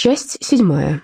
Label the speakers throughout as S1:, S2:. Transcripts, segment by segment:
S1: Часть 7.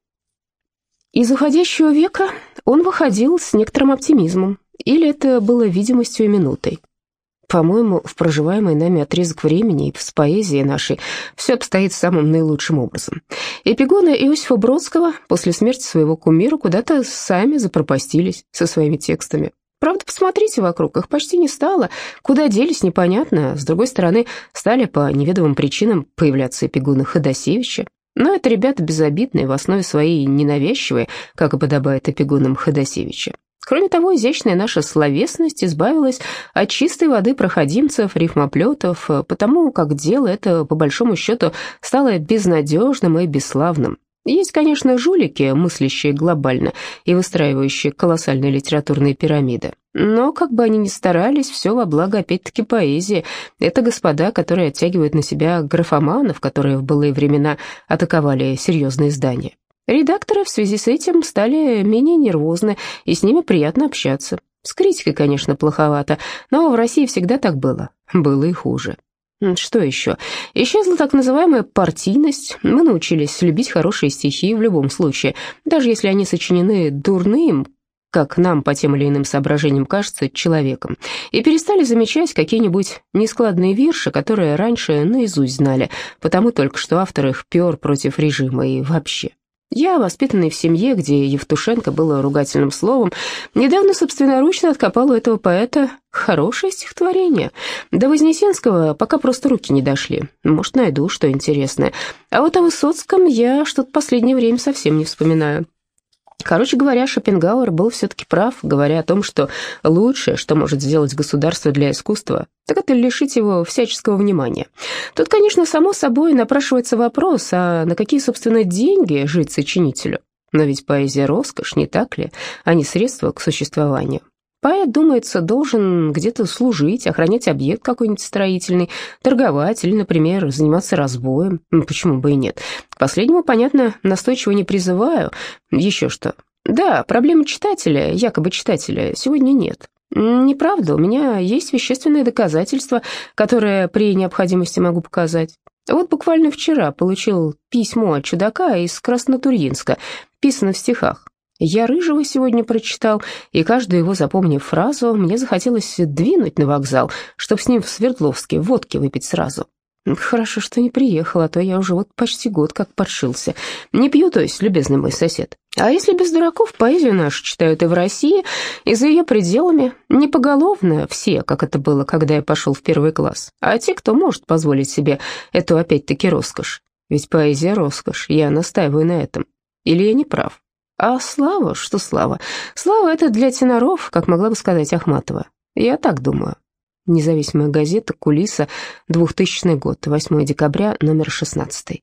S1: Из уходящего века он выходил с некоторым оптимизмом, или это было видимостью и минутой. По-моему, в проживаемый нами отрезок времени и с поэзией нашей все обстоит самым наилучшим образом. Эпигоны Иосифа Бродского после смерти своего кумира куда-то сами запропастились со своими текстами. Правда, посмотрите вокруг, их почти не стало. Куда делись, непонятно. С другой стороны, стали по неведомым причинам появляться эпигоны Ходосевича. Но это ребята безобидные, в основе своей ненавязчивые, как и подобает эпигонам Ходосевича. Кроме того, изящная наша словесность избавилась от чистой воды проходимцев, рифмоплетов, потому как дело это, по большому счету, стало безнадежным и бесславным. Есть, конечно, жулики, мыслящие глобально и выстраивающие колоссальные литературные пирамиды. Но, как бы они ни старались, все во благо опять-таки поэзии. Это господа, которые оттягивают на себя графоманов, которые в былые времена атаковали серьезные издания. Редакторы в связи с этим стали менее нервозны, и с ними приятно общаться. С критикой, конечно, плоховато, но в России всегда так было. Было и хуже. Что еще? Исчезла так называемая партийность. Мы научились любить хорошие стихи в любом случае, даже если они сочинены дурным, как нам по тем или иным соображениям кажется, человеком, и перестали замечать какие-нибудь нескладные вирши, которые раньше наизусть знали, потому только что автор их пер против режима и вообще. Я, воспитанный в семье, где Евтушенко было ругательным словом, недавно собственноручно откопал у этого поэта хорошее стихотворение. До Вознесенского пока просто руки не дошли. Может, найду что интересное. А вот о Высоцком я что-то последнее время совсем не вспоминаю. Короче говоря, Шопенгауэр был все-таки прав, говоря о том, что лучшее, что может сделать государство для искусства, так это лишить его всяческого внимания. Тут, конечно, само собой напрашивается вопрос, а на какие, собственно, деньги жить сочинителю? Но ведь поэзия — роскошь, не так ли, а не средство к существованию. Поэт, думается, должен где-то служить, охранять объект какой-нибудь строительный, торговать или, например, заниматься разбоем. Почему бы и нет? К последнему, понятно, настойчиво не призываю. Еще что? Да, проблемы читателя, якобы читателя, сегодня нет. Неправда, у меня есть вещественные доказательства, которые при необходимости могу показать. Вот буквально вчера получил письмо от чудака из Краснотурьинска, писано в стихах. Я Рыжего сегодня прочитал, и каждую его запомнив фразу, мне захотелось двинуть на вокзал, чтоб с ним в Свердловске водки выпить сразу. Хорошо, что не приехал, а то я уже вот почти год как подшился. Не пью, то есть, любезный мой сосед. А если без дураков, поэзию нашу читают и в России, и за ее пределами. Не поголовно все, как это было, когда я пошел в первый класс, а те, кто может позволить себе эту опять-таки роскошь. Ведь поэзия — роскошь, я настаиваю на этом. Или я не прав? А слава? Что слава? Слава — это для теноров, как могла бы сказать Ахматова. Я так думаю. Независимая газета «Кулиса», 2000 год, 8 декабря, номер 16.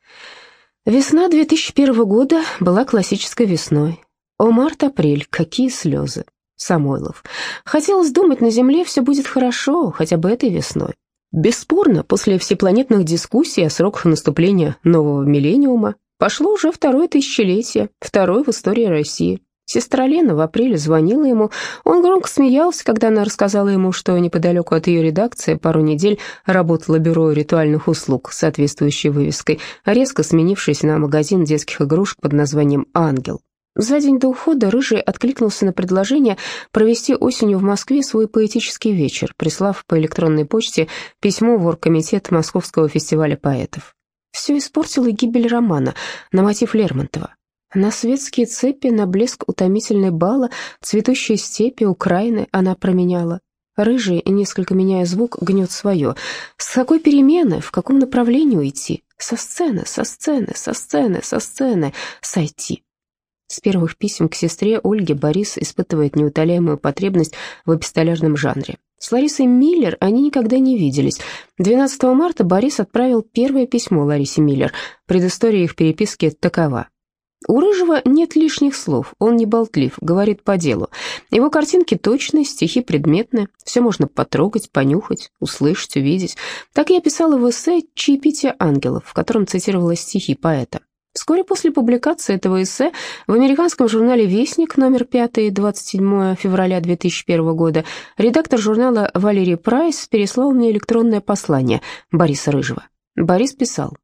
S1: Весна 2001 года была классической весной. О, март-апрель, какие слезы. Самойлов. Хотелось думать, на земле все будет хорошо, хотя бы этой весной. Бесспорно, после всепланетных дискуссий о сроках наступления нового миллениума пошло уже второе тысячелетие, второе в истории России. Сестра Лена в апреле звонила ему, он громко смеялся, когда она рассказала ему, что неподалеку от ее редакции пару недель работало бюро ритуальных услуг с соответствующей вывеской, резко сменившись на магазин детских игрушек под названием «Ангел». За день до ухода Рыжий откликнулся на предложение провести осенью в Москве свой поэтический вечер, прислав по электронной почте письмо в оргкомитет Московского фестиваля поэтов. Все испортила гибель романа на мотив Лермонтова. На светские цепи, на блеск утомительной бала, цветущие степи, Украины она променяла. Рыжий, несколько меняя звук, гнет свое. С какой перемены, в каком направлении уйти? Со сцены, со сцены, со сцены, со сцены сойти. С первых писем к сестре Ольге Борис испытывает неутоляемую потребность в эпистолярном жанре. С Ларисой Миллер они никогда не виделись. 12 марта Борис отправил первое письмо Ларисе Миллер. Предыстория их переписки такова. У Рыжего нет лишних слов, он не болтлив, говорит по делу. Его картинки точны, стихи предметны, все можно потрогать, понюхать, услышать, увидеть. Так я писала в эссе «Чаепитие ангелов», в котором цитировала стихи поэта. Вскоре после публикации этого эссе в американском журнале «Вестник», номер 5, 27 февраля 2001 года, редактор журнала Валерий Прайс переслал мне электронное послание Бориса Рыжего. Борис писал: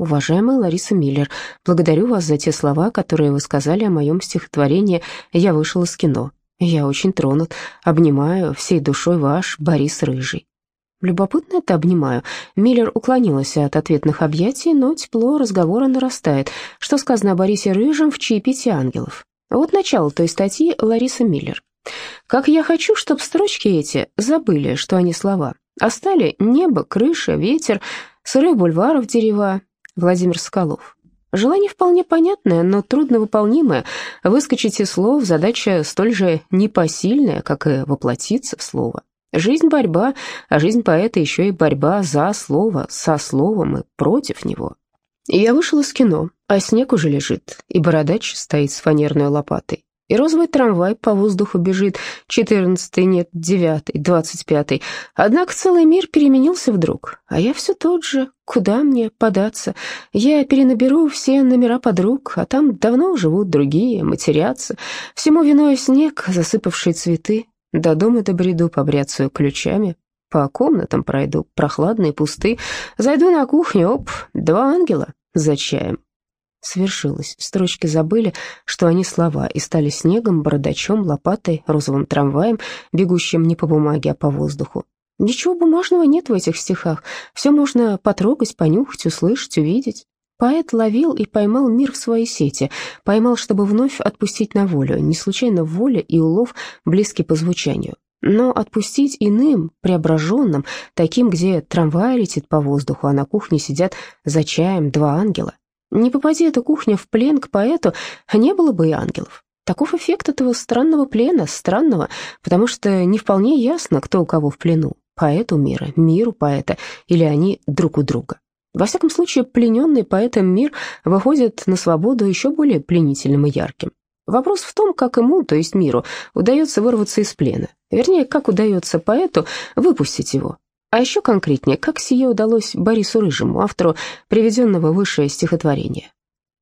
S1: Уважаемая Лариса Миллер, благодарю вас за те слова, которые вы сказали о моем стихотворении «Я вышел из кино». Я очень тронут. Обнимаю всей душой ваш Борис Рыжий. Любопытно это обнимаю. Миллер уклонилась от ответных объятий, но тепло разговора нарастает. Что сказано о Борисе Рыжем в «Чаепитии ангелов»? Вот начало той статьи Лариса Миллер. «Как я хочу, чтоб строчки эти забыли, что они слова, а стали небо, крыша, ветер, сырых бульваров, дерева». Владимир Соколов. Желание вполне понятное, но трудновыполнимое. Выскочить из слов — задача столь же непосильная, как и воплотиться в слово. Жизнь — борьба, а жизнь поэта еще и борьба за слово, со словом и против него. И я вышел из кино, а снег уже лежит, и бородач стоит с фанерной лопатой. И розовый трамвай по воздуху бежит, 14-й, нет, 9-й, 25-й. Однако целый мир переменился вдруг, а я все тот же. Куда мне податься? Я перенаберу все номера подруг, а там давно живут другие, матерятся. Всему виной снег, засыпавший цветы. До дома добреду, побряцаю ключами. По комнатам пройду, прохладные, пусты. Зайду на кухню, оп, 2 ангела за чаем. Свершилось. Строчки забыли, что они слова, и стали снегом, бородачом, лопатой, розовым трамваем, бегущим не по бумаге, а по воздуху. Ничего бумажного нет в этих стихах. Все можно потрогать, понюхать, услышать, увидеть. Поэт ловил и поймал мир в свои сети, поймал, чтобы вновь отпустить на волю. Не случайно воля и улов близки по звучанию. Но отпустить иным, преображенным, таким, где трамвай летит по воздуху, а на кухне сидят за чаем 2 ангела. Не попади эта кухня в плен к поэту, не было бы и ангелов. Таков эффект этого странного плена, странного, потому что не вполне ясно, кто у кого в плену. Поэту мира, миру поэта, или они друг у друга. Во всяком случае, плененный поэтом мир выходит на свободу еще более пленительным и ярким. Вопрос в том, как ему, то есть миру, удается вырваться из плена. Вернее, как удается поэту выпустить его. А еще конкретнее, как сие удалось Борису Рыжему, автору приведенного выше стихотворения.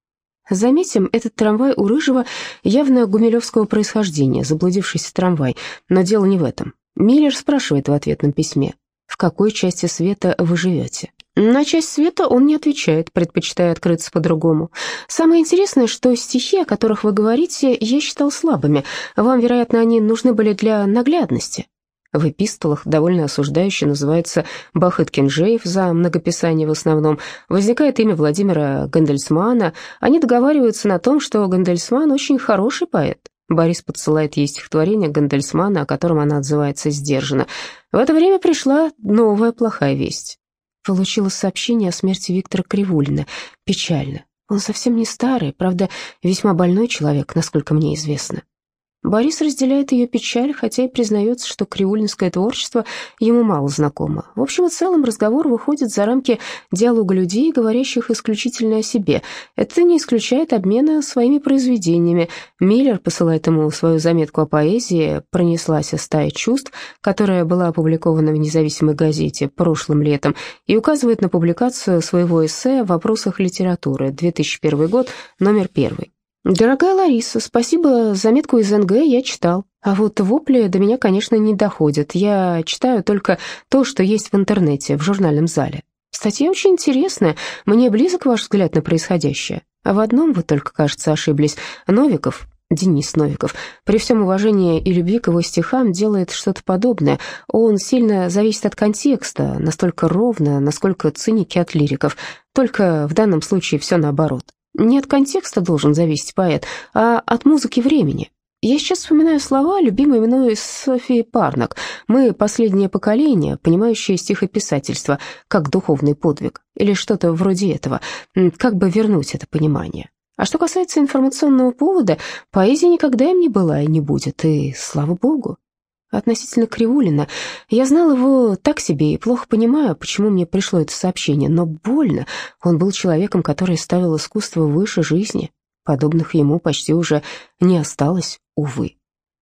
S1: Заметим, этот трамвай у Рыжего явно гумилевского происхождения, заблудившийся трамвай, но дело не в этом. Миллер спрашивает в ответном письме: «В какой части света вы живете?» На часть света он не отвечает, предпочитая открыться по-другому. Самое интересное, что стихи, о которых вы говорите, я считал слабыми. Вам, вероятно, они нужны были для наглядности. В эпистолах довольно осуждающе называется Бахыт-Кинжеев за многописание в основном. Возникает имя Владимира Гандельсмана. Они договариваются на том, что Гандельсман очень хороший поэт. Борис подсылает ей стихотворение Гандельсмана, о котором она отзывается сдержанно. В это время пришла новая плохая весть. Получилось сообщение о смерти Виктора Кривулина. Печально. Он совсем не старый, правда, весьма больной человек, насколько мне известно. Борис разделяет ее печаль, хотя и признается, что кривулинское творчество ему мало знакомо. В общем и целом разговор выходит за рамки диалога людей, говорящих исключительно о себе. Это не исключает обмена своими произведениями. Миллер посылает ему свою заметку о поэзии «Пронеслась стая чувств», которая была опубликована в независимой газете прошлым летом, и указывает на публикацию своего эссе о вопросах литературы, 2001 год, номер 1. «Дорогая Лариса, спасибо, заметку из НГ я читал. А вот вопли до меня, конечно, не доходят. Я читаю только то, что есть в интернете, в журнальном зале. Статья очень интересная, мне близок ваш взгляд на происходящее. А в одном вы только, кажется, ошиблись. Новиков, Денис Новиков, при всем уважении и любви к его стихам, делает что-то подобное. Он сильно зависит от контекста, настолько ровно, насколько циники от лириков. Только в данном случае все наоборот. Не от контекста должен зависеть поэт, а от музыки времени. Я сейчас вспоминаю слова, любимые мной Софии Парнак. Мы последнее поколение, понимающее стихописательство как духовный подвиг, или что-то вроде этого. Как бы вернуть это понимание? А что касается информационного повода, поэзия никогда им не была и не будет, и слава богу. Относительно Кривулина, я знал его так себе и плохо понимаю, почему мне пришло это сообщение, но больно. Он был человеком, который ставил искусство выше жизни. Подобных ему почти уже не осталось, увы.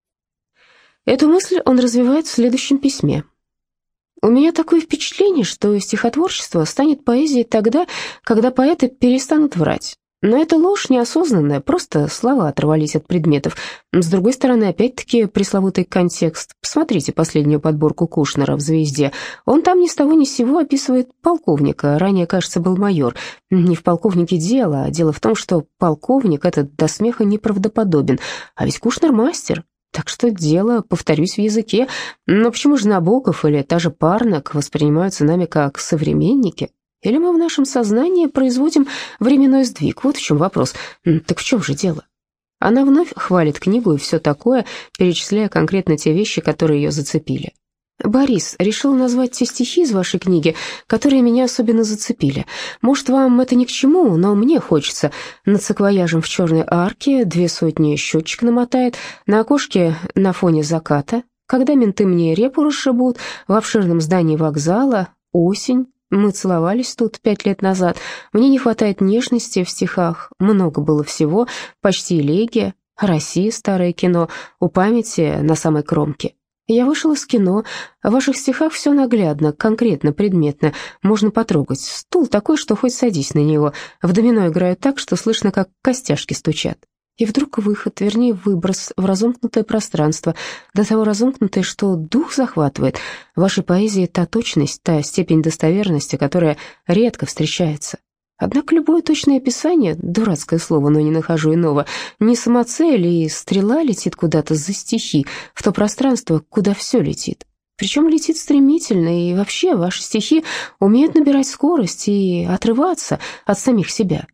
S1: Эту мысль он развивает в следующем письме. «У меня такое впечатление, что стихотворчество станет поэзией тогда, когда поэты перестанут врать. Но это ложь неосознанная, просто слова оторвались от предметов. С другой стороны, опять-таки, пресловутый контекст. Посмотрите последнюю подборку Кушнера в «Звезде». Он там ни с того ни с сего описывает полковника, ранее, кажется, был майор. Не в полковнике дело, а дело в том, что полковник этот до смеха неправдоподобен, а ведь Кушнер мастер. Так что дело, повторюсь, в языке. Но почему же Набоков или та же Парнак воспринимаются нами как современники? Или мы в нашем сознании производим временной сдвиг? Вот в чем вопрос. Так в чем же дело? Она вновь хвалит книгу и все такое, перечисляя конкретно те вещи, которые ее зацепили. «Борис, решил назвать те стихи из вашей книги, которые меня особенно зацепили. Может, вам это ни к чему, но мне хочется. Над саквояжем в черной арке 200 щетчик намотает, на окошке на фоне заката, когда менты мне репу расшибут, в обширном здании вокзала, осень. Мы целовались тут 5 лет назад. Мне не хватает нежности в стихах. Много было всего, почти элегия. Россия, старое кино, у памяти на самой кромке. Я вышел из кино. В ваших стихах все наглядно, конкретно, предметно. Можно потрогать. Стул такой, что хоть садись на него. В домино играют так, что слышно, как костяшки стучат. И вдруг выход, вернее, выброс в разомкнутое пространство, до того разомкнутое, что дух захватывает. В вашей поэзии та точность, та степень достоверности, которая редко встречается. Однако любое точное описание, дурацкое слово, но не нахожу иного, не самоцель, и стрела летит куда-то за стихи, в то пространство, куда все летит. Причем летит стремительно, и вообще ваши стихи умеют набирать скорость и отрываться от самих себя.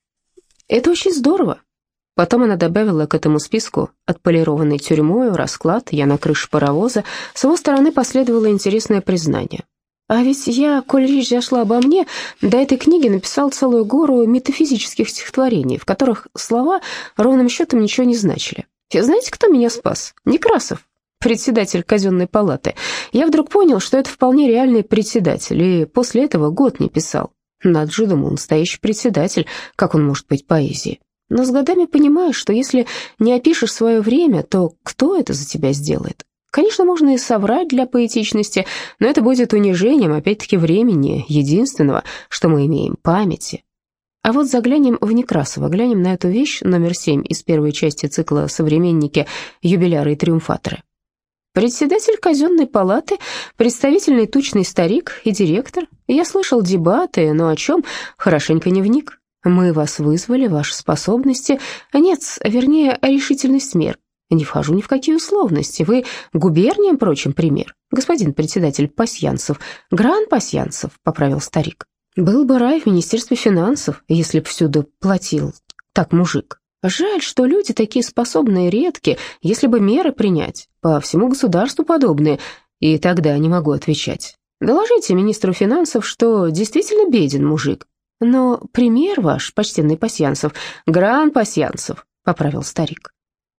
S1: Это очень здорово. Потом она добавила к этому списку отполированный тюрьмою, расклад, я на крыше паровоза. С его стороны последовало интересное признание. А ведь я, коль речь зашла обо мне, до этой книги написал целую гору метафизических стихотворений, в которых слова ровным счетом ничего не значили. И знаете, кто меня спас? Некрасов, председатель казенной палаты. Я вдруг понял, что это вполне реальный председатель, и после этого год не писал. Надо же, думал, настоящий председатель, как он может быть поэзией? Но с годами понимаешь, что если не опишешь свое время, то кто это за тебя сделает? Конечно, можно и соврать для поэтичности, но это будет унижением, опять-таки, времени, единственного, что мы имеем, памяти. А вот заглянем в Некрасова, глянем на эту вещь, номер 7 из первой части цикла «Современники, юбиляры и триумфаторы». Председатель казенной палаты, представительный тучный старик и директор. Я слышал дебаты, но о чем, хорошенько не вник. Мы вас вызвали, ваши способности, нет, вернее, решительность мер. Не вхожу ни в какие условности. Вы губерниям, прочим, пример. Господин председатель Пасьянцев, Гран Пасьянцев, поправил старик. Был бы рай в Министерстве финансов, если б всюду платил так мужик. Жаль, что люди такие способные редки, если бы меры принять, по всему государству подобные, и тогда не могу отвечать. Доложите министру финансов, что действительно беден мужик. Но пример ваш, почтенный Пасьянцев, Гран Пасьянцев, поправил старик.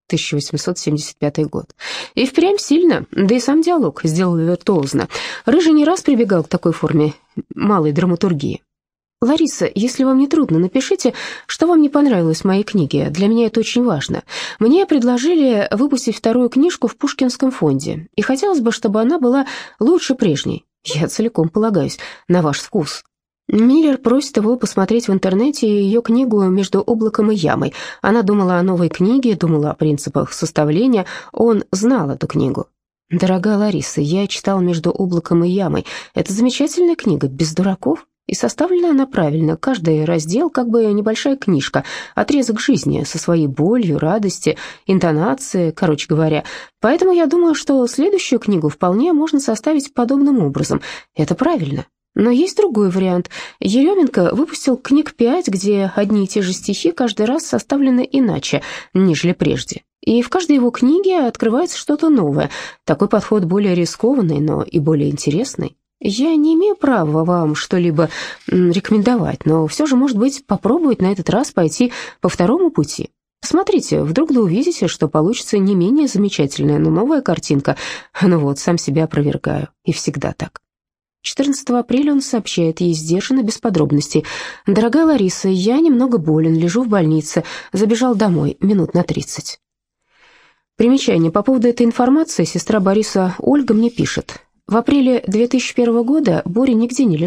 S1: 1875 год. И впрямь сильно, да и сам диалог сделал виртуозно. Рыжий не раз прибегал к такой форме малой драматургии. «Лариса, если вам не трудно, напишите, что вам не понравилось в моей книге. Для меня это очень важно. Мне предложили выпустить вторую книжку в Пушкинском фонде, и хотелось бы, чтобы она была лучше прежней. Я целиком полагаюсь на ваш вкус». Миллер просит его посмотреть в интернете ее книгу «Между облаком и ямой». Она думала о новой книге, думала о принципах составления. Он знал эту книгу. «Дорогая Лариса, я читал «Между облаком и ямой». Это замечательная книга, без дураков. И составлена она правильно. Каждый раздел как бы небольшая книжка, отрезок жизни со своей болью, радостью, интонацией, короче говоря. Поэтому я думаю, что следующую книгу вполне можно составить подобным образом. Это правильно. Но есть другой вариант. Еременко выпустил книг 5, где одни и те же стихи каждый раз составлены иначе, нежели прежде. И в каждой его книге открывается что-то новое. Такой подход более рискованный, но и более интересный. Я не имею права вам что-либо рекомендовать, но все же, может быть, попробовать на этот раз пойти по второму пути. Посмотрите, вдруг да увидите, что получится не менее замечательная, но новая картинка. Ну вот, сам себя опровергаю, и всегда так. 14 апреля он сообщает ей сдержанно, без подробностей. «Дорогая Лариса, я немного болен, лежу в больнице, забежал домой минут на 30». Примечание. По поводу этой информации сестра Бориса Ольга мне пишет. В апреле 2001 года Боря нигде не лежал.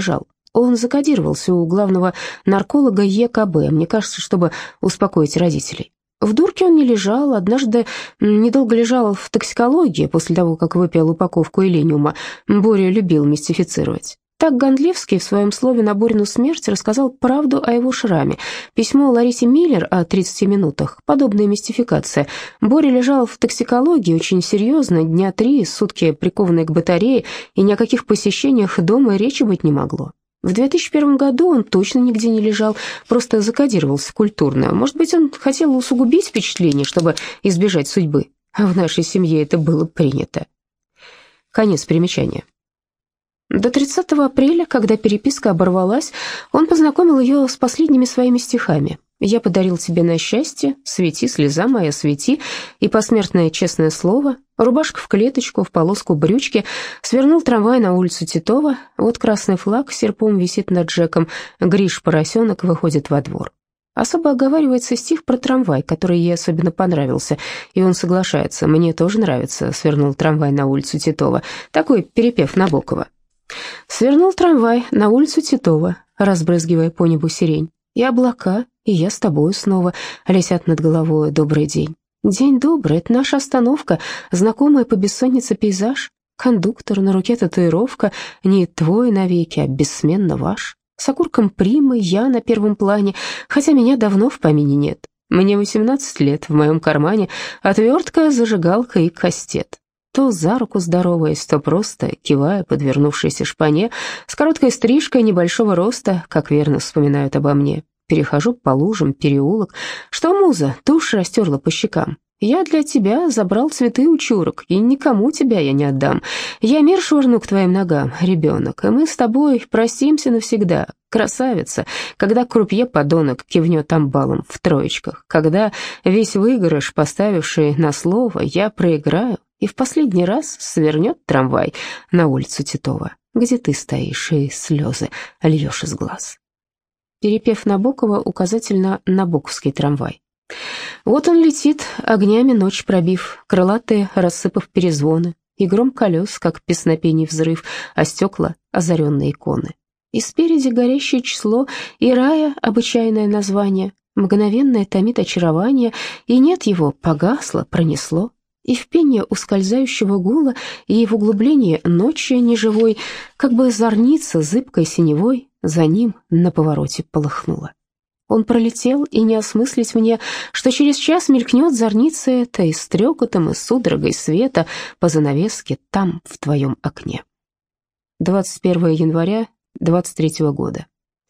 S1: Он закодировался у главного нарколога ЕКБ, мне кажется, чтобы успокоить родителей. В дурке он не лежал, однажды недолго лежал в токсикологии после того, как выпил упаковку элениума. Боря любил мистифицировать. Так Гондлевский в своем слове на Борину смерть рассказал правду о его шраме. Письмо Ларисе Миллер о 30 минутах – подобная мистификация. Боря лежал в токсикологии очень серьезно, дня 3, сутки прикованный к батарее, и ни о каких посещениях дома и речи быть не могло. В 2001 году он точно нигде не лежал, просто закодировался культурно. Может быть, он хотел усугубить впечатление, чтобы избежать судьбы. А в нашей семье это было принято. Конец примечания. До 30 апреля, когда переписка оборвалась, он познакомил ее с последними своими стихами. «Я подарил тебе на счастье, свети, слеза моя, свети», и посмертное честное слово, рубашка в клеточку, в полоску брючки, свернул трамвай на улицу Титова, вот красный флаг серпом висит над Джеком, Гриш-поросенок выходит во двор. Особо оговаривается стих про трамвай, который ей особенно понравился, и он соглашается: «Мне тоже нравится», свернул трамвай на улицу Титова, такой перепев Набокова. Свернул трамвай на улицу Титова, разбрызгивая по небу сирень. И облака, и я с тобою снова летят над головой. Добрый день. День добрый, это наша остановка, знакомый по бессоннице пейзаж. Кондуктор, на руке татуировка, не твой навеки, а бессменно ваш. С окурком примы, я на первом плане, хотя меня давно в помине нет. Мне 18 лет, в моем кармане отвертка, зажигалка и кастет. То за руку здороваясь, то просто кивая подвернувшейся шпане, с короткой стрижкой небольшого роста, как верно вспоминают обо мне. Перехожу по лужам, переулок. Что, муза, тушь растерла по щекам? Я для тебя забрал цветы у чурок, и никому тебя я не отдам. Я мир швырну к твоим ногам, ребенок, и мы с тобой простимся навсегда. Красавица, когда крупье-подонок кивнет амбалом в троечках, когда весь выигрыш, поставивший на слово, я проиграю, и в последний раз свернет трамвай на улицу Титова, где ты стоишь и слезы льешь из глаз. Перепев Набокова указатель на набоковский трамвай. Вот он летит, огнями ночь пробив, крылатые рассыпав перезвоны, и гром колес, как песнопений взрыв, а стекла — озаренные иконы. И спереди горящее число, и рая — обычайное название, мгновенное томит очарование, и нет его, погасло, пронесло. И в пении ускользающего гула, и в углублении ночи неживой, как бы зорница зыбкой синевой за ним на повороте полыхнула. Он пролетел, и не осмыслить мне, что через час мелькнет зорница эта и с трекотом, и судорогой света по занавеске там, в твоем окне. 21 января 23 года.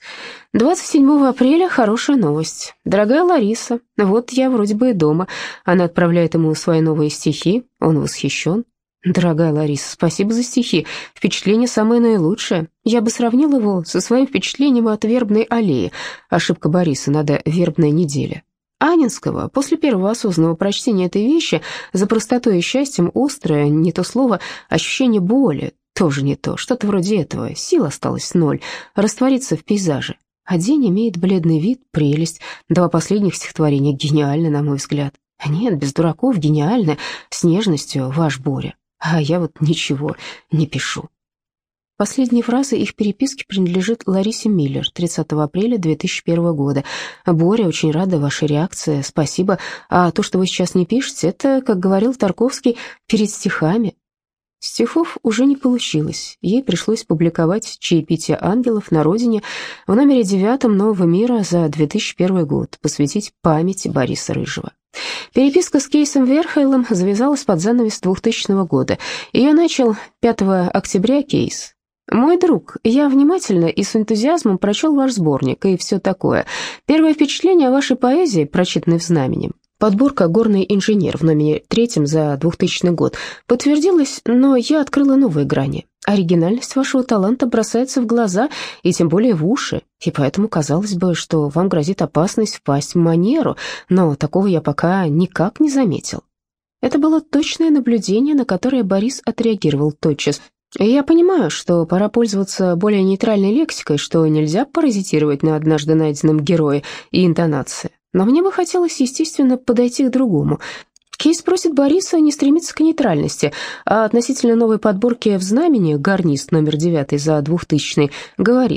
S1: 27 апреля хорошая новость. Дорогая Лариса, вот я вроде бы и дома. Она отправляет ему свои новые стихи, он восхищен. Дорогая Лариса, спасибо за стихи, впечатление самое наилучшее. Я бы сравнил его со своим впечатлением от Вербной аллеи. Ошибка Бориса, надо Вербная неделя. Анинского, после первого осознанного прочтения этой вещи, за простотой и счастьем острое, не то слово, ощущение боли, тоже не то, что-то вроде этого, сил осталось ноль, раствориться в пейзаже. А день имеет бледный вид, прелесть. Два последних стихотворения гениальны, на мой взгляд. Нет, без дураков, гениальны, с нежностью, ваш Боря. А я вот ничего не пишу. Последняя фраза их переписки принадлежит Ларисе Миллер, 30 апреля 2001 года. «Боря, очень рада вашей реакции, спасибо. А то, что вы сейчас не пишете, это, как говорил Тарковский, перед стихами». Стихов уже не получилось. Ей пришлось публиковать «Чаепитие ангелов» на родине в номере 9 «Нового мира» за 2001 год, посвятить памяти Бориса Рыжего. Переписка с Кейсом Верхейлом завязалась под занавес 2000 года. Ее начал 5 октября Кейс. «Мой друг, я внимательно и с энтузиазмом прочел ваш сборник и все такое. Первое впечатление о вашей поэзии, прочитанной в «Знамени». Подборка «Горный инженер» в номере 3 за 2000 год подтвердилась, но я открыла новые грани. Оригинальность вашего таланта бросается в глаза и тем более в уши, и поэтому казалось бы, что вам грозит опасность впасть в манеру, но такого я пока никак не заметил». Это было точное наблюдение, на которое Борис отреагировал тотчас. Я понимаю, что пора пользоваться более нейтральной лексикой, что нельзя паразитировать на однажды найденном герое и интонации. Но мне бы хотелось, естественно, подойти к другому. Кейс просит Бориса не стремиться к нейтральности, а относительно новой подборки в «Знамени» гарнист номер 9 за 2000 говорит: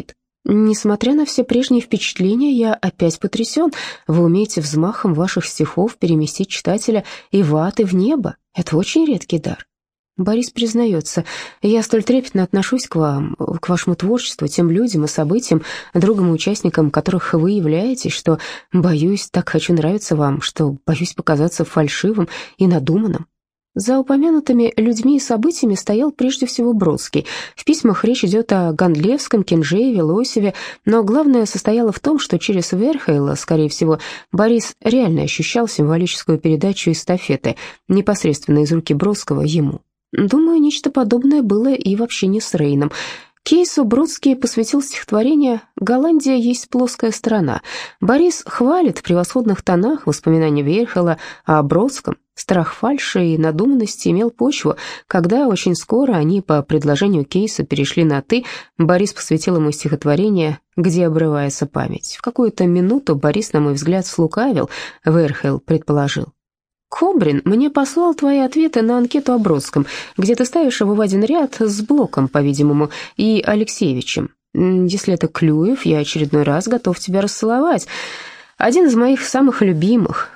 S1: Несмотря на все прежние впечатления, я опять потрясен. Вы умеете взмахом ваших стихов переместить читателя и в ад, и в небо. Это очень редкий дар. Борис признается: я столь трепетно отношусь к вам, к вашему творчеству, тем людям и событиям, другам и участникам которых вы являетесь, что боюсь, так хочу нравиться вам, что боюсь показаться фальшивым и надуманным. За упомянутыми людьми и событиями стоял прежде всего Бродский. В письмах речь идет о Гондлевском, Кенжееве, Лосеве, но главное состояло в том, что через Верхейла, скорее всего, Борис реально ощущал символическую передачу эстафеты непосредственно из руки Бродского ему. Думаю, нечто подобное было и в общении с Рейном. Кейсу Бродский посвятил стихотворение «Голландия есть плоская страна». Борис хвалит в превосходных тонах воспоминания Верхейла о Бродском. Страх фальши и надуманности имел почву. Когда очень скоро они по предложению Кейса перешли на «ты», Борис посвятил ему стихотворение «Где обрывается память». В какую-то минуту Борис, на мой взгляд, слукавил, Верхейл предположил: «Кобрин мне послал твои ответы на анкету о Бродском, где ты ставишь его в один ряд с Блоком, по-видимому, и Алексеевичем. Если это Клюев, я очередной раз готов тебя расцеловать. Один из моих самых любимых».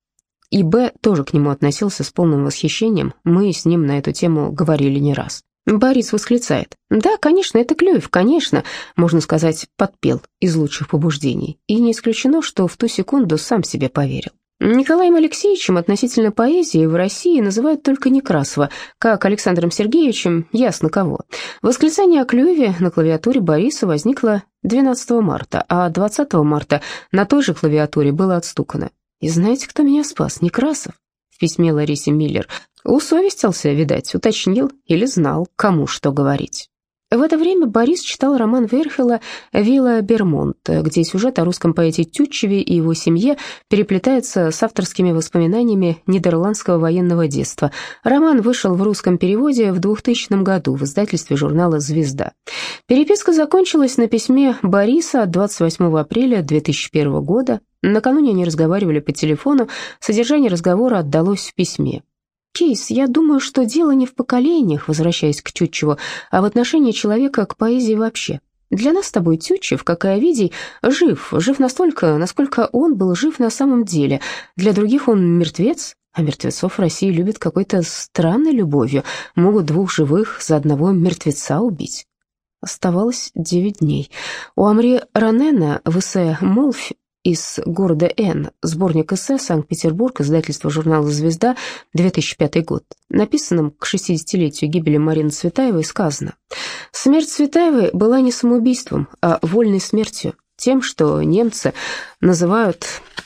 S1: И Б. тоже к нему относился с полным восхищением, мы с ним на эту тему говорили не раз. Борис восклицает: «Да, конечно, это Клюев, конечно», можно сказать, подпел из лучших побуждений, и не исключено, что в ту секунду сам себе поверил. Николаем Алексеевичем относительно поэзии в России называют только Некрасова, как Александром Сергеевичем ясно кого. Восклицание о Клюеве на клавиатуре Бориса возникло 12 марта, а 20 марта на той же клавиатуре было отстукано. И знаете, кто меня спас? Некрасов. В письме Ларисе Миллер усовестился, видать, уточнил или знал, кому что говорить. В это время Борис читал роман Верхейла «Вилла Бермонт», где сюжет о русском поэте Тютчеве и его семье переплетается с авторскими воспоминаниями нидерландского военного детства. Роман вышел в русском переводе в 2000 году в издательстве журнала «Звезда». Переписка закончилась на письме Бориса от 28 апреля 2001 года. Накануне они разговаривали по телефону, содержание разговора отдалось в письме. «Кейс, я думаю, что дело не в поколениях, возвращаясь к Тютчеву, а в отношении человека к поэзии вообще. Для нас с тобой Тютчев, как и Овидий, жив настолько, насколько он был жив на самом деле. Для других он мертвец, а мертвецов в России любят какой-то странной любовью, могут двух живых за одного мертвеца убить». Оставалось 9 дней. У Амри Ранена в эссе «Молвь» из города Н. Сборник эссе, Санкт-Петербург, издательство журнала «Звезда», 2005 год. Написанном к 60-летию гибели Марины Цветаевой сказано: «Смерть Цветаевой была не самоубийством, а вольной смертью, тем, что немцы называют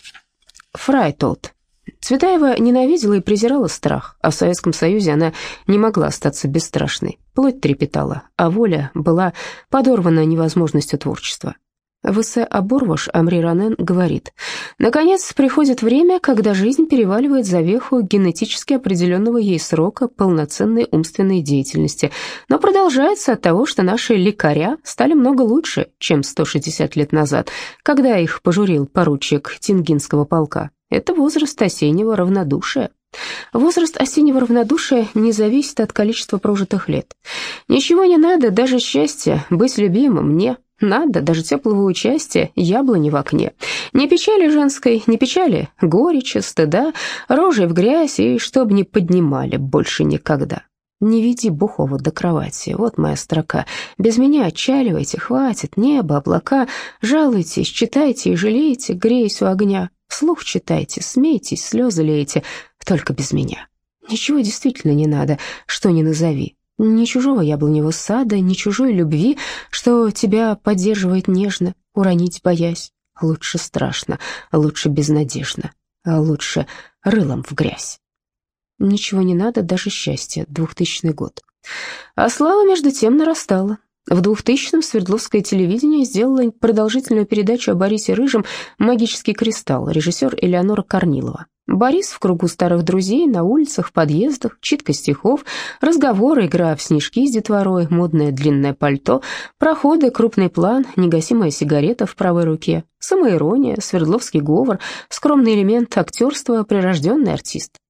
S1: фрайтод». Цветаева ненавидела и презирала страх, а в Советском Союзе она не могла остаться бесстрашной. Плоть трепетала, а воля была подорвана невозможностью творчества. В эссе «Оборвыш» Амри Ранен говорит: «Наконец приходит время, когда жизнь переваливает за веху генетически определенного ей срока полноценной умственной деятельности, но продолжается от того, что наши лекаря стали много лучше, чем 160 лет назад, когда их пожурил поручик Тенгинского полка. Это возраст осеннего равнодушия». Возраст осеннего равнодушия не зависит от количества прожитых лет. «Ничего не надо, даже счастье, быть любимым мне. Надо даже теплого участия, яблони в окне. Не печали женской, не печали горечи, стыда, рожей в грязь, и чтоб не поднимали больше никогда. Не веди бухого до кровати, вот моя строка. Без меня отчаливайте, хватит, небо, облака. Жалуйтесь, читайте и жалейте, греясь у огня. Вслух читайте, смейтесь, слезы лейте, только без меня. Ничего действительно не надо, что ни назови. Ни чужого яблоневого сада, ни чужой любви, что тебя поддерживает нежно, уронить боясь. Лучше страшно, лучше безнадежно, а лучше рылом в грязь. Ничего не надо, даже счастья, 2000 год. А слава между тем нарастала. В 2000-м Свердловское телевидение сделало продолжительную передачу о Борисе Рыжем «Магический кристалл», режиссер Элеонора Корнилова. Борис в кругу старых друзей, на улицах, в подъездах, читка стихов, разговоры, игра в снежки с детворой, модное длинное пальто, проходы, крупный план, негасимая сигарета в правой руке, самоирония, свердловский говор, скромный элемент актерства, прирожденный артист.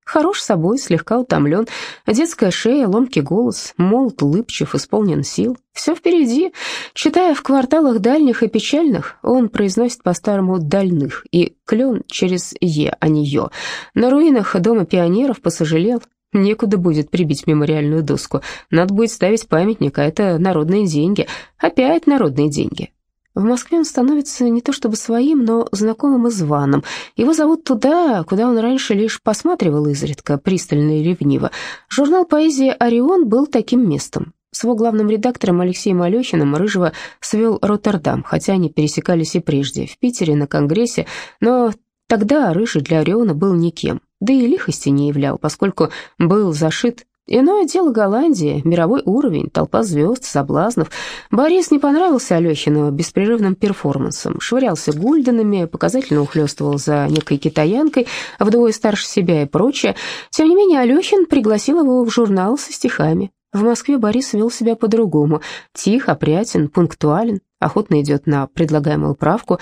S1: Хорош собой, слегка утомлен, детская шея, ломкий голос, молод, улыбчив, исполнен сил. Все впереди. Читая в кварталах дальних и печальных, он произносит по-старому «дальных», и клен через «е», а не «ё». На руинах дома пионеров посожалел. Некуда будет прибить мемориальную доску. Надо будет ставить памятник, а это народные деньги. Опять народные деньги. В Москве он становится не то чтобы своим, но знакомым и званым. Его зовут туда, куда он раньше лишь посматривал изредка, пристально и ревниво. Журнал поэзии «Орион» был таким местом. С его главным редактором Алексеем Алехиным Рыжего свел Роттердам, хотя они пересекались и прежде, в Питере на конгрессе, но тогда Рыжий для Ориона был никем, да и лихости не являл, поскольку был зашит. Иное дело Голландия, мировой уровень, толпа звезд, соблазнов. Борис не понравился Алехину беспрерывным перформансом, швырялся гульденами, показательно ухлёстывал за некой китаянкой, вдвое старше себя и прочее. Тем не менее, Алехин пригласил его в журнал со стихами. В Москве Борис вел себя по-другому. Тих, опрятен, пунктуален, охотно идет на предлагаемую правку.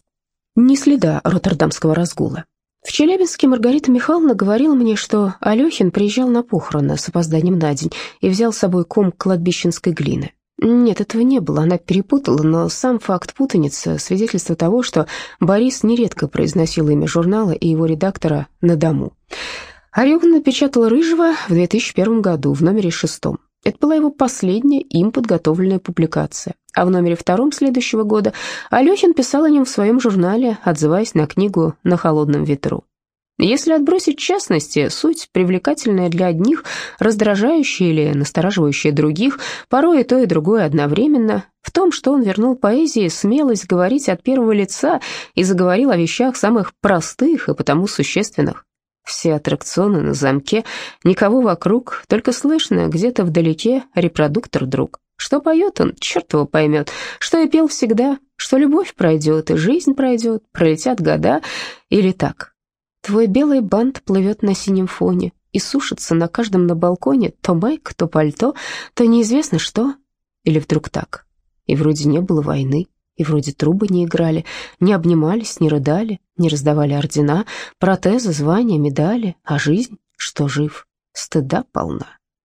S1: Ни следа роттердамского разгула. В Челябинске Маргарита Михайловна говорила мне, что Алехин приезжал на похороны с опозданием на день и взял с собой ком кладбищенской глины. Нет, этого не было, она перепутала, но сам факт путаницы — свидетельство того, что Борис нередко произносил имя журнала и его редактора на дому. Алехин напечатал «Рыжего» в 2001 году в номере 6. Это была его последняя им подготовленная публикация. А в номере 2 следующего года Алехин писал о нем в своем журнале, отзываясь на книгу «На холодном ветру». Если отбросить частности, суть, привлекательная для одних, раздражающая или настораживающая других, порой и то, и другое одновременно, в том, что он вернул поэзии смелость говорить от первого лица и заговорил о вещах самых простых и потому существенных. Все аттракционы на замке, никого вокруг, только слышно где-то вдалеке репродуктор друг. Что поет он, черт его поймет, что и пел всегда, что любовь пройдет и жизнь пройдет, пролетят года, или так. Твой белый бант плывет на синем фоне и сушится на каждом на балконе то майк, то пальто, то неизвестно что, или вдруг так. И вроде не было войны. И вроде трубы не играли, не обнимались, не рыдали, не раздавали ордена, протезы, звания, медали, а жизнь, что жив, стыда полна.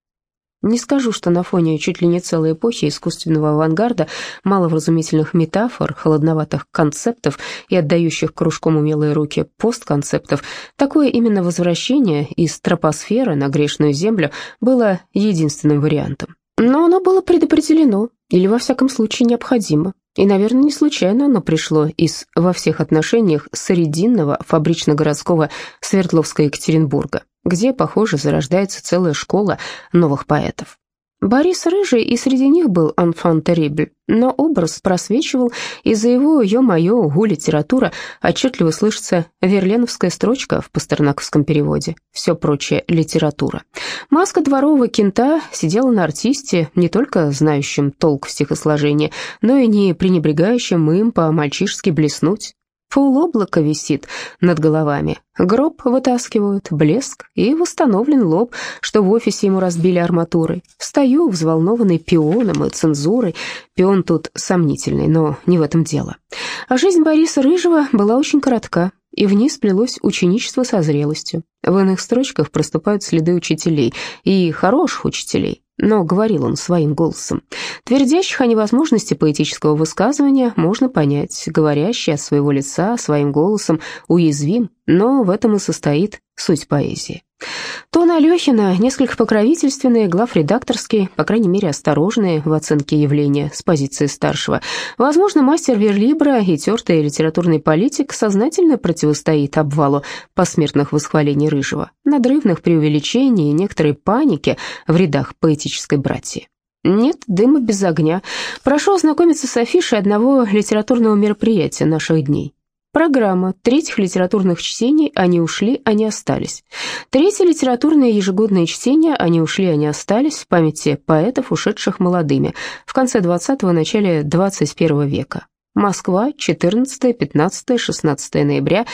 S1: Не скажу, что на фоне чуть ли не целой эпохи искусственного авангарда, маловразумительных метафор, холодноватых концептов и отдающих кружком умелые руки постконцептов, такое именно возвращение из тропосферы на грешную землю было единственным вариантом. Но оно было предопределено, или во всяком случае необходимо. И, наверное, не случайно оно пришло из во всех отношениях срединного фабрично-городского Свердловска Екатеринбурга, где, похоже, зарождается целая школа новых поэтов. Борис Рыжий и среди них был enfant terrible, но образ просвечивал, и за его «ё-моё, гу-литература» отчетливо слышится верленовская строчка в пастернаковском переводе, все прочее литература. Маска дворового кента сидела на артисте, не только знающем толк в стихосложении, но и не пренебрегающем им по-мальчишески блеснуть. Полоблако висит над головами, гроб вытаскивают, блеск, и восстановлен лоб, что в офисе ему разбили арматурой. Встаю, взволнованный пионом и цензурой. Пион тут сомнительный, но не в этом дело. А жизнь Бориса Рыжего была очень коротка, и в ней сплелось ученичество со зрелостью. В иных строчках проступают следы учителей, и хороших учителей. Но говорил он своим голосом. Твердящих о невозможности поэтического высказывания можно понять. Говорящий от своего лица, своим голосом уязвим, но в этом и состоит суть поэзии. Тон Алехина несколько покровительственный, главредакторский, по крайней мере осторожный в оценке явления с позиции старшего. Возможно, мастер верлибра и тертый литературный политик сознательно противостоит обвалу посмертных восхвалений Рыжего, надрывных преувеличений и некоторой паники в рядах поэтической братьи. Нет дыма без огня. Прошу ознакомиться с афишей одного литературного мероприятия наших дней. Программа третьих литературных чтений «Они ушли, они остались». Третье литературное ежегодное чтение «Они ушли, они остались» в памяти поэтов, ушедших молодыми, в конце 20-го, начале 21 века. Москва, 14, 15, 16 ноября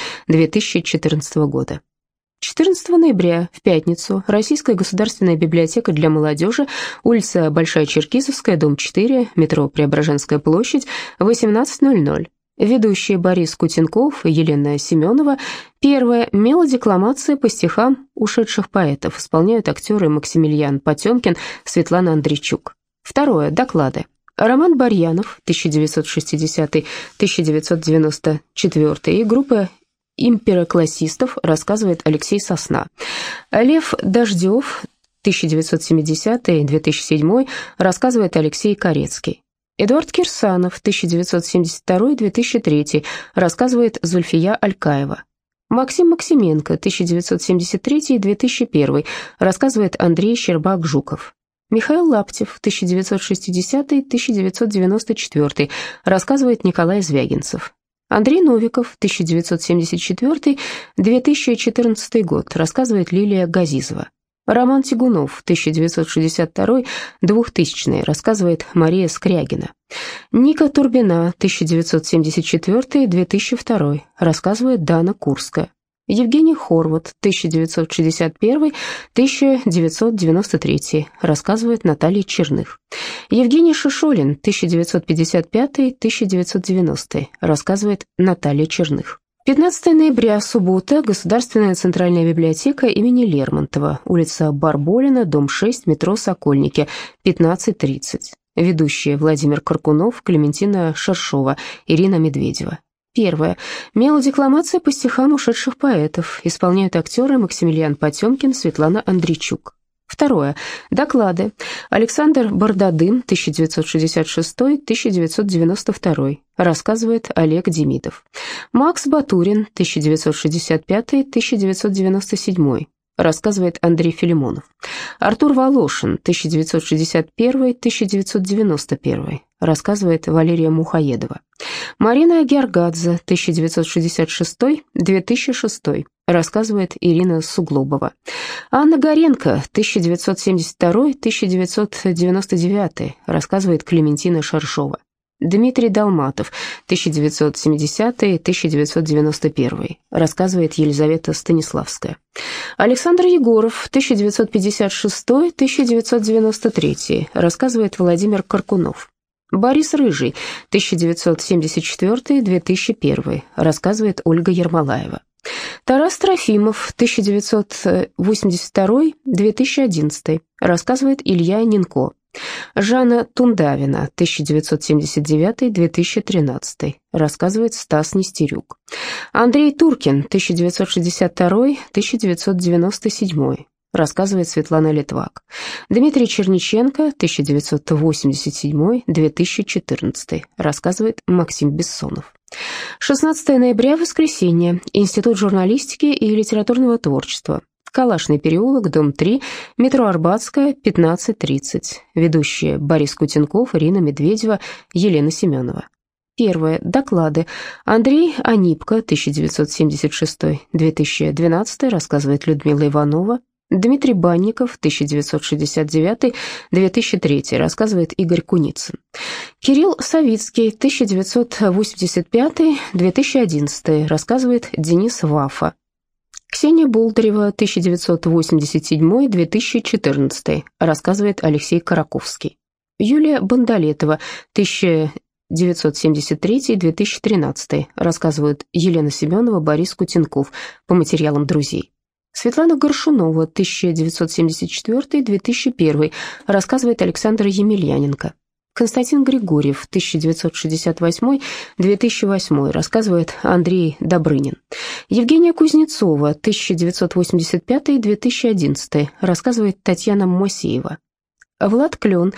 S1: 2014 года. 14 ноября, в пятницу, Российская государственная библиотека для молодежи, улица Большая Черкизовская, дом 4, метро Преображенская площадь, 18:00. Ведущие Борис Кутенков и Елена Семенова. Первое. Мелодекламация по стихам ушедших поэтов. Исполняют актеры Максимилиан Потемкин, Светлана Андрейчук. Второе. Доклады. Роман Барьянов, 1960-1994, и группа импероклассистов, рассказывает Алексей Сосна. Лев Дождев, 1970-2007, рассказывает Алексей Корецкий. Эдуард Кирсанов, 1972-2003, рассказывает Зульфия Алькаева. Максим Максименко, 1973-2001, рассказывает Андрей Щербак-Жуков. Михаил Лаптев, 1960-1994, рассказывает Николай Звягинцев. Андрей Новиков, 1974-2014 год, рассказывает Лилия Газизова. Роман Тягунов, 1962-2000, рассказывает Мария Скрягина. Ника Турбина, 1974-2002, рассказывает Дана Курская. Евгений Хорват, 1961-1993, рассказывает Наталья Черных. Евгений Шишолин, 1955-1990, рассказывает Наталья Черных. 15 ноября, суббота, Государственная центральная библиотека имени Лермонтова, улица Барболина, дом 6, метро Сокольники, 15:30. Ведущие Владимир Каркунов, Клементина Шершова, Ирина Медведева. Первое. Мелодекламация по стихам ушедших поэтов. Исполняют актеры Максимилиан Потемкин, Светлана Андрейчук. Второе. Доклады. Александр Бардадым, 1966-1992. Рассказывает Олег Демидов. Макс Батурин, 1965-1997. Рассказывает Андрей Филимонов. Артур Волошин, 1961-1991. Рассказывает Валерия Мухаедова. Марина Георгадзе, 1966-2006. Рассказывает Ирина Суглобова. Анна Горенко, 1972-1999. Рассказывает Клементина Шершова. Дмитрий Долматов, 1970-1991. Рассказывает Елизавета Станиславская. Александр Егоров, 1956-1993. Рассказывает Владимир Каркунов. Борис Рыжий, 1974-2001. Рассказывает Ольга Ермолаева. Тарас Трофимов, 1982-2011. Рассказывает Илья Нинко. Жанна Тундавина, 1979-2013. Рассказывает Стас Нестерюк. Андрей Туркин, 1962-1997. Рассказывает Светлана Литвак. Дмитрий Черниченко, 1987-2014. Рассказывает Максим Бессонов. 16 ноября, воскресенье. Институт журналистики и литературного творчества. Калашный переулок, дом 3, метро Арбатская, 15:30. Ведущие Борис Кутенков, Ирина Медведева, Елена Семенова. Первое. Доклады. Андрей Анипко, 1976-2012, рассказывает Людмила Иванова. Дмитрий Банников, 1969-2003, рассказывает Игорь Куницын. Кирилл Савицкий, 1985-2011, рассказывает Денис Вафа. Ксения Болдырева, 1987-2014, рассказывает Алексей Караковский. Юлия Бондолетова, 1973-2013, рассказывают Елена Семенова, Борис Кутенков по материалам друзей. Светлана Горшунова, 1974-2001, рассказывает Александр Емельяненко. Константин Григорьев, 1968-2008, рассказывает Андрей Добрынин. Евгения Кузнецова, 1985-2011, рассказывает Татьяна Мосеева. Влад Клен,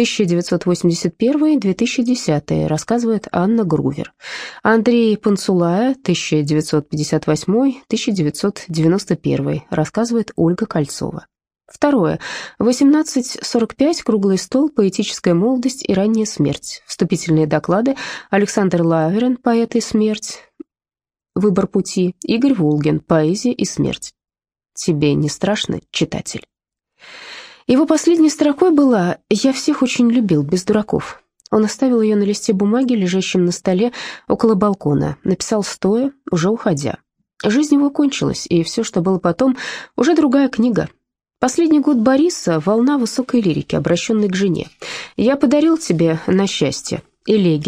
S1: 1981-2010, рассказывает Анна Грувер. Андрей Панцулая, 1958-1991, рассказывает Ольга Кольцова. Второе. 18:45, круглый стол, поэтическая молодость и ранняя смерть. Вступительные доклады. Александр Лаверин, поэт и смерть. Выбор пути. Игорь Волгин, поэзия и смерть. Тебе не страшно, читатель? Его последней строкой была «Я всех очень любил, без дураков». Он оставил ее на листе бумаги, лежащем на столе около балкона. Написал стоя, уже уходя. Жизнь его кончилась, и все, что было потом, уже другая книга. Последний год Бориса — волна высокой лирики, обращенной к жене. «Я подарил тебе на счастье», элегия.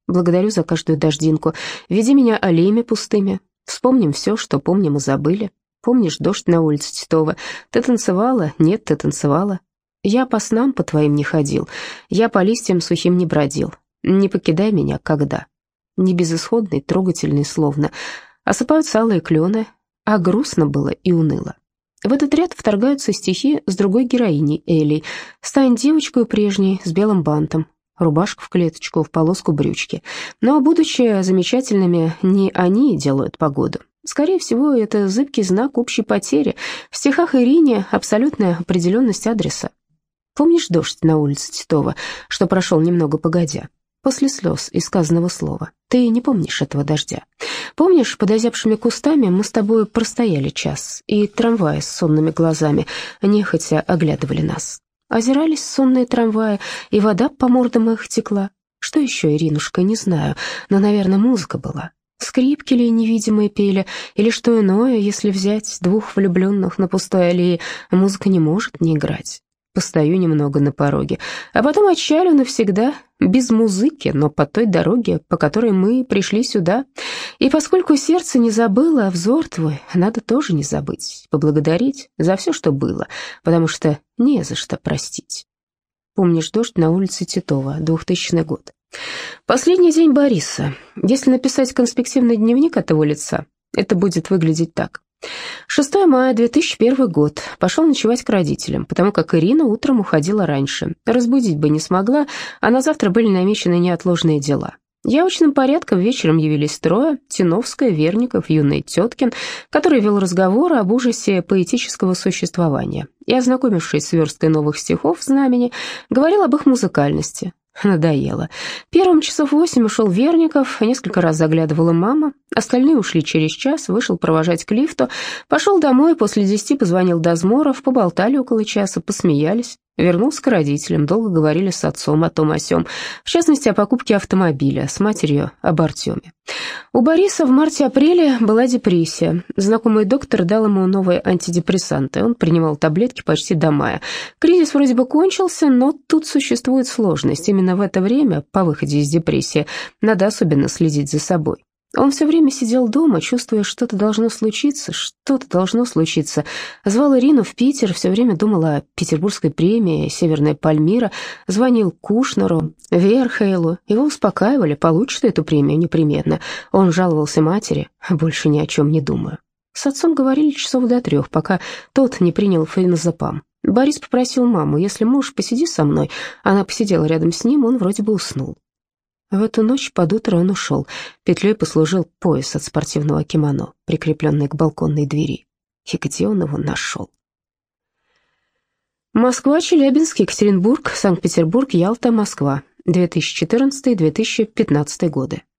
S1: Благодарю за каждую дождинку. Веди меня аллеями пустыми. Вспомним все, что помним и забыли. Помнишь дождь на улице Титова? Ты танцевала? Нет, ты танцевала. Я по снам по твоим не ходил. Я по листьям сухим не бродил. Не покидай меня, когда. Не безысходный, трогательный словно. Осыпаются алые клены, а грустно было и уныло. В этот ряд вторгаются стихи с другой героиней, Элей. «Стань девочкой прежней, с белым бантом, рубашка в клеточку, в полоску брючки». Но, будучи замечательными, не они делают погоду. Скорее всего, это зыбкий знак общей потери. В стихах Ирине абсолютная определенность адреса. Помнишь дождь на улице Титова, что прошел немного погодя? После слез и сказанного слова. Ты не помнишь этого дождя. Помнишь, под озябшими кустами мы с тобой простояли час, и трамваи с сонными глазами нехотя оглядывали нас. Озирались сонные трамваи, и вода по мордам их текла. Что еще, Иринушка, не знаю, но, наверное, музыка была. Скрипки ли невидимые пели, или что иное, если взять двух влюбленных на пустой аллее, музыка не может не играть. Постою немного на пороге, а потом отчалю навсегда, без музыки, но по той дороге, по которой мы пришли сюда. И поскольку сердце не забыло, а взор твой надо тоже не забыть, поблагодарить за все, что было, потому что не за что простить. Помнишь дождь на улице Титова, 2000 год. Последний день Бориса. Если написать конспективный дневник от его лица, это будет выглядеть так. 6 мая 2001 год. Пошел ночевать к родителям, потому как Ирина утром уходила раньше. Разбудить бы не смогла, а на завтра были намечены неотложные дела. Явочным порядком вечером явились трое: Тиновская, Верников, юный Теткин, который вел разговоры об ужасе поэтического существования и, ознакомившись с версткой новых стихов в «Знамени», говорил об их музыкальности. Надоело. Первым часов 8 ушел Верников, несколько раз заглядывала мама, остальные ушли через час, вышел провожать к лифту, пошел домой, после 10 позвонил Дозморов, поболтали около часа, посмеялись. Вернулся к родителям, долго говорили с отцом о том о сём, в частности, о покупке автомобиля, с матерью об Артеме. У Бориса в марте-апреле была депрессия. Знакомый доктор дал ему новые антидепрессанты. Он принимал таблетки почти до мая. Кризис вроде бы кончился, но тут существует сложность. Именно в это время, по выходе из депрессии, надо особенно следить за собой. Он все время сидел дома, чувствуя, что-то должно случиться, что-то должно случиться. Звал Ирину в Питер, все время думал о Петербургской премии, Северная Пальмира, звонил Кушнеру, Верхейлу. Его успокаивали, получит эту премию непременно. Он жаловался матери, больше ни о чем не думаю. С отцом говорили часов до 3, пока тот не принял феназепам. Борис попросил маму: если можешь, посиди со мной. Она посидела рядом с ним, он вроде бы уснул. В эту ночь под утро он ушел. Петлей послужил пояс от спортивного кимоно, прикрепленный к балконной двери. И где он его нашел? Москва, Челябинск, Екатеринбург, Санкт-Петербург, Ялта, Москва. 2014-2015 годы.